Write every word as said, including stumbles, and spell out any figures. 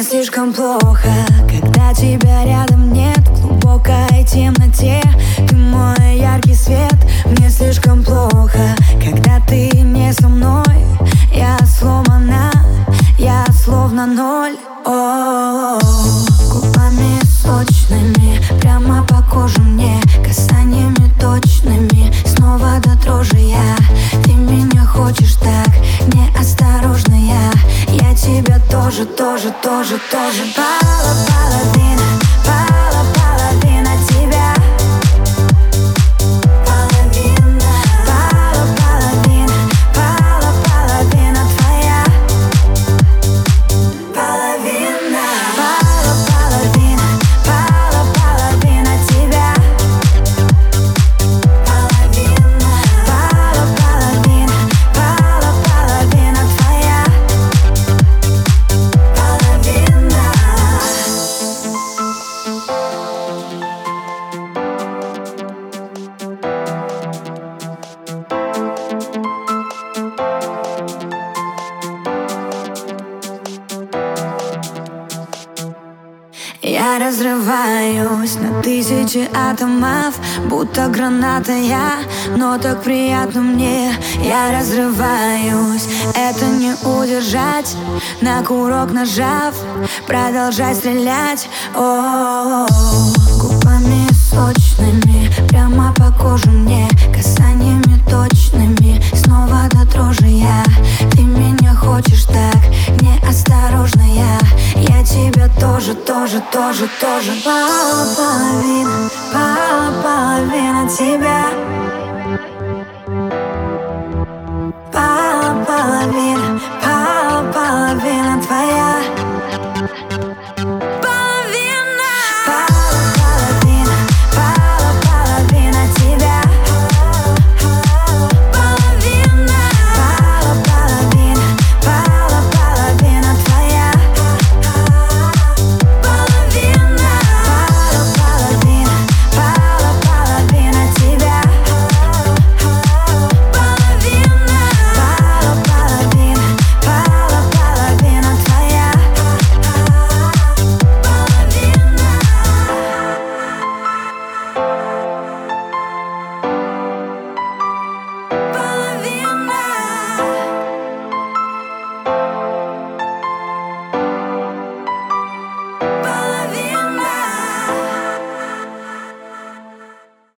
Мне слишком плохо, когда тебя рядом нет. В глубокой темноте ты мой яркий свет. Мне слишком плохо, когда ты не со мной. Я сломана, я словно ноль. О-о-о. Губами сочными прямо по коже мне, касаниями точными, снова до дрожи я. Ты меня хочешь так неосторожно, я Я тебя тоже, тоже, тоже, тоже. Пала половина, пала половина тебя. Половина, пала половина, пала половина твоя. Половина, пала половина, пала половина тебя. Половина, пала половина, пала половина твоя. Половина. Я разрываюсь на тысячи атомов, будто граната я, но так приятно мне. Я разрываюсь, это не удержать, на курок нажав, продолжай стрелять. О-о-о. Губами сочными прямо по коже мне, касаниями точными, снова до дрожи я. Ты меня хочешь так неосторожно, я Я тебя тоже, тоже, тоже, тоже. Пала половина, пала половина тебя.